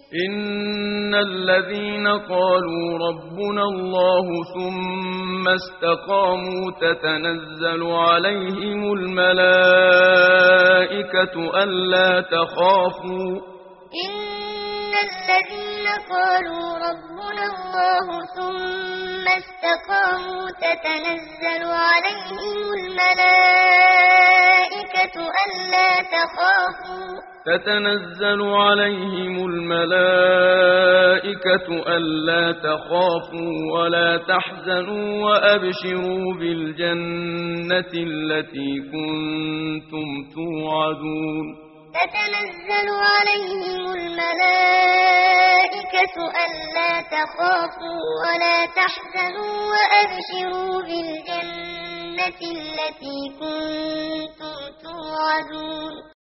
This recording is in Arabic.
إن الذين قالوا ربنا الله ثم استقاموا تتنزل عليهم الملائكة ألا تخافوا إن الذين قالوا ربنا الله ثم استقاموا تتنزل عليهم الملائكة ألا تخافوا تتنزل عليهم الملائكة ألا تخافوا ولا تحزنوا وأبشروا بالجنة التي كنتم توعدون تتنزل عليهم الملائكة ألا تخافوا ولا تحزنوا وأبشروا بالجنة التي كنتم توعدون